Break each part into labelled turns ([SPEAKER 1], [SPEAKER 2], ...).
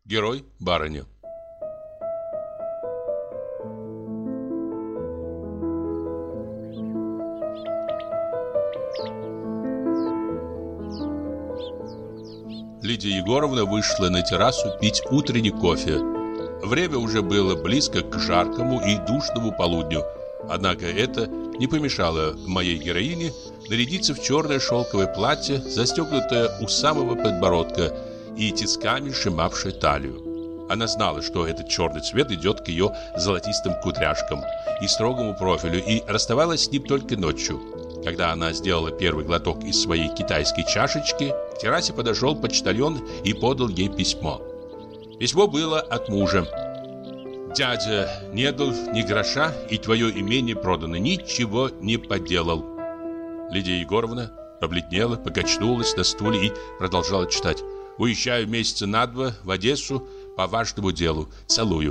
[SPEAKER 1] Герой барыня. Лидия Егоровна вышла на террасу пить утренний кофе. Время уже было близко к жаркому и душному полудню. Однако это не помешало моей героине нарядиться в черное шелковое платье, застегнутое у самого подбородка и тисками сжимавшее талию. Она знала, что этот черный цвет идет к ее золотистым кудряшкам и строгому профилю, и расставалась с ним только ночью. Когда она сделала первый глоток из своей китайской чашечки, к террасе подошел почтальон и подал ей письмо. Письмо было от мужа. «Дядя не дал ни гроша, и твое имение продано, ничего не поделал». Лидия Егоровна побледнела, покачнулась на стуле и продолжала читать. «Уезжаю месяца на 2 в Одессу по важному делу. Целую».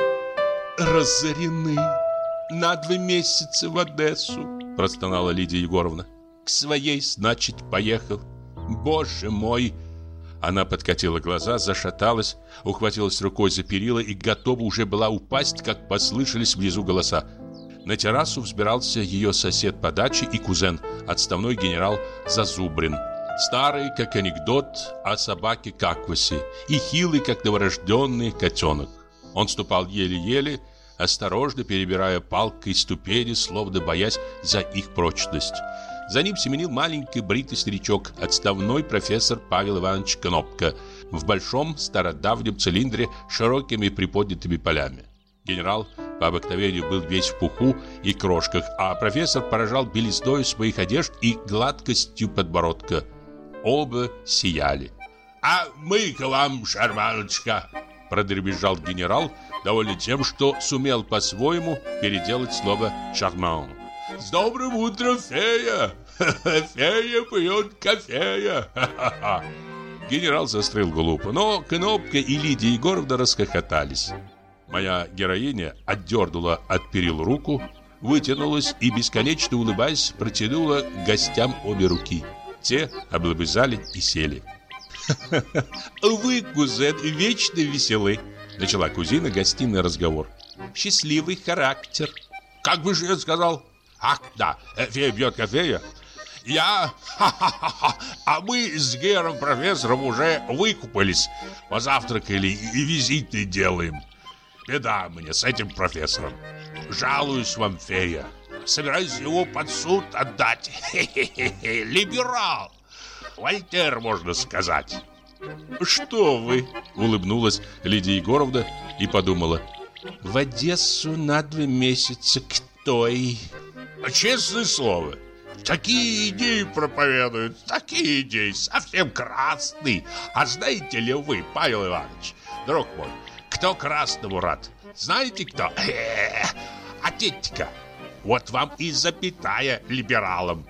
[SPEAKER 2] «Разорены! На 2 месяца в Одессу!» простонала Лидия Егоровна. «К своей, значит, поехал. Боже мой!» Она подкатила глаза, зашаталась, ухватилась рукой за перила и готова уже была упасть, как послышались внизу голоса. На террасу взбирался ее сосед по даче и кузен, отставной генерал Зазубрин. Старый, как анекдот о собаке Каквасе, и хилый, как новорожденный котенок. Он ступал еле-еле, осторожно перебирая палкой ступени, словно боясь за их прочность. За ним семенил маленький бритый старичок, отставной профессор Павел Иванович Кнопка, в большом стародавнем цилиндре с широкими приподнятыми полями. Генерал по обыкновению был весь в пуху и крошках, а профессор поражал белизной своих одежд и гладкостью подбородка. Оба сияли.
[SPEAKER 3] «А мы к вам, шарманочка!»
[SPEAKER 2] продребезжал генерал, довольный тем, что сумел по-своему переделать слово «шарман».
[SPEAKER 3] «С добрым утром, фея! Фея пьет кофея!»
[SPEAKER 2] Генерал застрял глупо, но Кнопка и Лидия Егоровна расхохотались. Моя героиня отдернула от перил руку, вытянулась и, бесконечно улыбаясь, протянула к гостям обе руки. Те облобызали и сели.
[SPEAKER 4] «Вы, кузен, вечно веселы», — начала кузина гостиный разговор. «Счастливый характер».
[SPEAKER 3] «Как бы же я сказал? Ах, да, фея бьет кофея. Я, а мы с Гером профессором уже выкупались, позавтракали и визиты делаем. Беда мне с этим профессором. Жалуюсь вам, фея. Собираюсь его под суд отдать. Либерал. Вольтер, можно сказать».
[SPEAKER 2] «Что вы?» — улыбнулась Лидия Егоровна и подумала. «В Одессу на 2 месяца к той».
[SPEAKER 3] «Честное слово, такие идеи проповедуют, такие идеи, совсем красный. А знаете ли вы, Павел Иванович, друг мой, кто красному рад? Знаете кто? Отец-ка, вот вам и запятая либералам».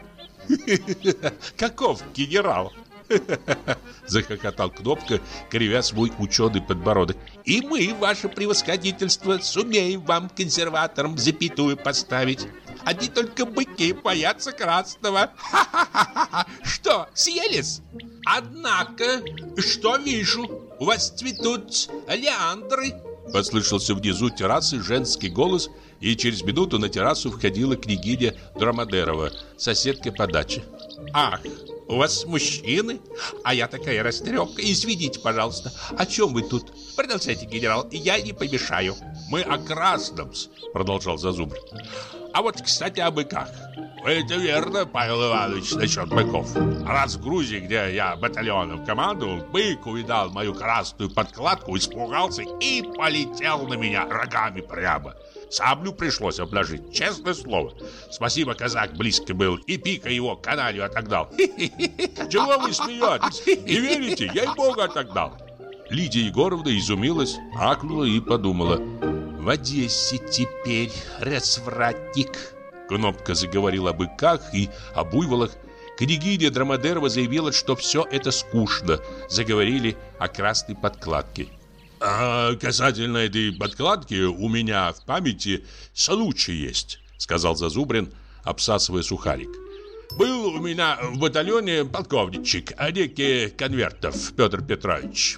[SPEAKER 2] «Каков генерал?» Захохотал Кнопка, кривя свой ученый подбородок.
[SPEAKER 4] «И мы, ваше превосходительство, сумеем вам, консерваторам, запятую поставить. Одни только быки боятся красного. Ха-ха-ха-ха! Что, съелись? Однако, что вижу, у вас цветут леандры».
[SPEAKER 2] Послышался внизу террасы женский голос, и через минуту на террасу входила княгиня Драмадерова, соседка по даче.
[SPEAKER 4] «Ах, у вас мужчины? А я такая растрепка. Извините, пожалуйста, о чем вы тут? Продолжайте, генерал, я не помешаю».
[SPEAKER 3] «Мы о красном», — продолжал Зазубрин. «А вот, кстати, о быках. Это верно, Павел Иванович, насчет быков. Раз в Грузии, где я батальоном командовал, бык увидал мою красную подкладку, испугался и полетел на меня рогами прямо. Саблю пришлось обложить, честное слово. Спасибо, казак близко был, и пика его каналью отогнал. Чего вы смеетесь? Не верите? Ей-богу, отогнал».
[SPEAKER 2] Лидия Егоровна изумилась, акнула и подумала. «В Одессе теперь развратник». Кнопка заговорил о быках и о буйволах. Княгиня Драмадерова заявила, что все это скучно. Заговорили о красной подкладке.
[SPEAKER 3] «А касательно этой подкладки у меня в памяти случай есть», — сказал Зазубрин, обсасывая сухарик. «Был у меня в батальоне полковничек, некий Конвертов Петр Петрович.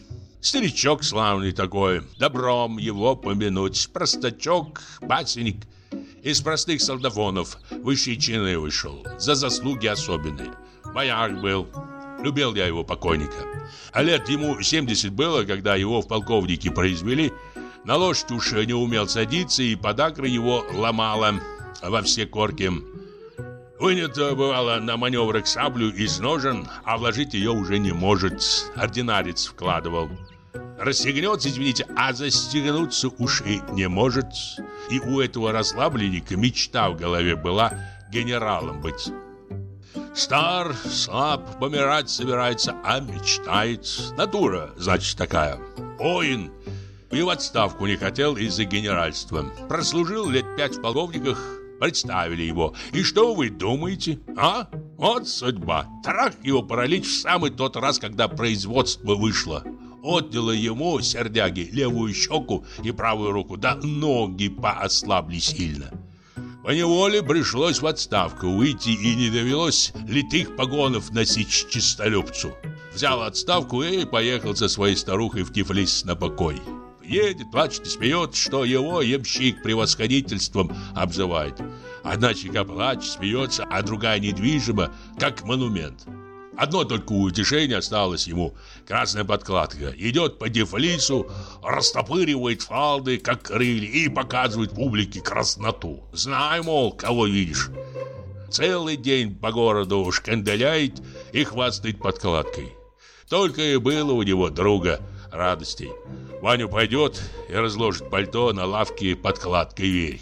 [SPEAKER 3] Старичок славный такой, добром его помянуть. Простачок, пасенник. Из простых солдафонов высшие чины вышел, за заслуги особенные. Бояр был. Любил я его, покойника. А лет ему 70 было, когда его в полковники произвели. На лошадь уж не умел садиться, и подагра его ломала во все корки. Вынет, бывало, на маневрах саблю из ножен, а вложить ее уже не может. Ординарец вкладывал. Расстегнется, извините, а застегнуться уж и не может. И у этого расслабленника мечта в голове была генералом быть. Стар, слаб, помирать собирается, а мечтает. Натура, значит, такая. Воин. И в отставку не хотел из-за генеральства. Прослужил лет 5 в полковниках, представили его. И что вы думаете? А? Вот судьба. Трах его паралич в самый тот раз, когда производство вышло. Отняло ему, сердяги, левую щеку и правую руку, да ноги поослабли сильно. Поневоле пришлось в отставку уйти, и не довелось литых погонов носить чистолюбцу. Взял отставку и поехал со своей старухой в Тифлис на покой. Едет, плачет и смеется, что его ямщик превосходительством обзывает. Одна чека плачет, смеется, а другая недвижима, как монумент. Одно только утешение осталось ему. Красная подкладка. Идет по Тифлису, растопыривает фалды, как крылья, и показывает публике красноту. Знай, мол, кого видишь. Целый день по городу шкандаляет и хвастает подкладкой. Только и было у него друга радостей. Ваня пойдет и разложит пальто на лавке подкладкой вверх.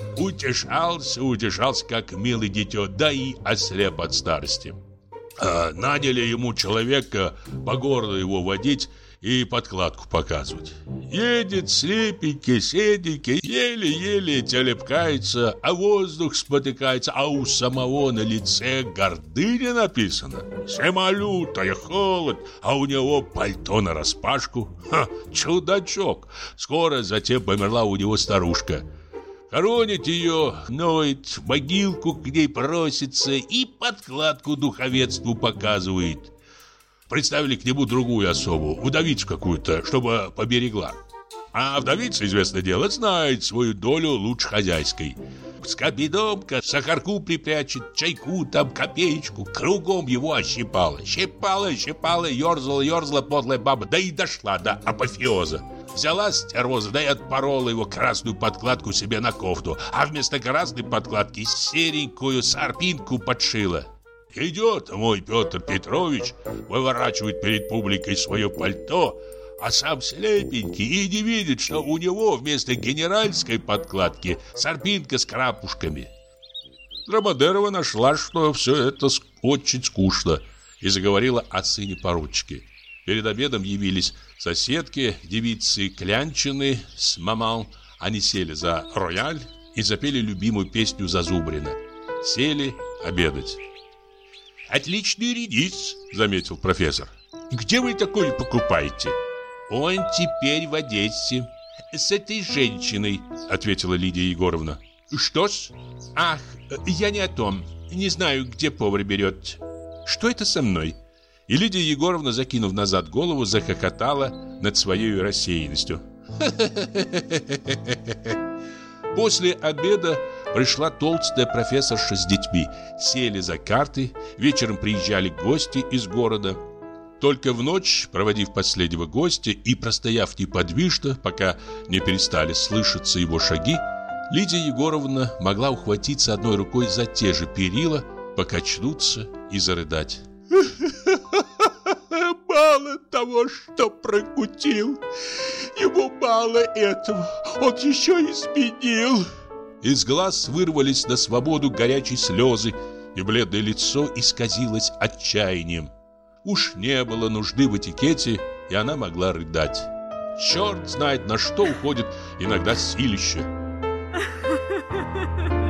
[SPEAKER 3] Утешался, как милый дитё, да и ослеп от старости. Наняли ему человека по городу его водить и подкладку показывать. Едет слепенький, седенький, еле-еле телепкается, а воздух спотыкается, а у самого на лице гордыня написана. Зима лютая, холод, а у него пальто нараспашку. Чудачок! Скоро затем померла у него старушка. Хоронит ее, ноет, в могилку к ней просится и подкладку духовенству показывает. Представили к нему другую особу, вдовицу какую-то, чтобы поберегла. А вдовица, известное дело, знает свою долю лучше хозяйской. Скобидомка сахарку припрячет, чайку там, копеечку. Кругом его ощипала. Щипала, ерзала подлая баба, да и дошла до апофеоза. Взяла стервоза, да и отпорола его красную подкладку себе на кофту, а вместо красной подкладки серенькую сарпинку подшила. Идет мой Петр Петрович, выворачивает перед публикой свое пальто, а сам слепенький и не видит, что у него вместо генеральской подкладки сарпинка с крапушками. Драмадерова нашла, что все это очень скучно, и заговорила о сыне поручики. Перед обедом явились соседки, девицы Клянчины с маман. Они сели за рояль и запели любимую песню Зазубрина. Сели обедать. «Отличный редис», — заметил профессор. «Где вы такой покупаете?» «Он теперь в Одессе. С этой женщиной», — ответила Лидия Егоровна. «Что-с? Ах, я не о том. Не знаю, где повар берет. Что это со мной?» И Лидия Егоровна, закинув назад голову, захохотала над своей рассеянностью. После обеда пришла толстая профессорша с детьми. Сели за карты, вечером приезжали гости из города. Только в ночь, проводив последнего гостя и простояв неподвижно, пока не перестали слышаться его шаги, Лидия Егоровна могла ухватиться одной рукой за те же перила, покачнуться и зарыдать.
[SPEAKER 4] Мало того, что прокутил, ему мало этого, он еще изменил.
[SPEAKER 2] Из глаз вырвались на свободу горячие слезы, и бледное лицо исказилось отчаянием. Уж не было нужды в этикете, и она могла рыдать. Черт знает, на что уходит иногда силище.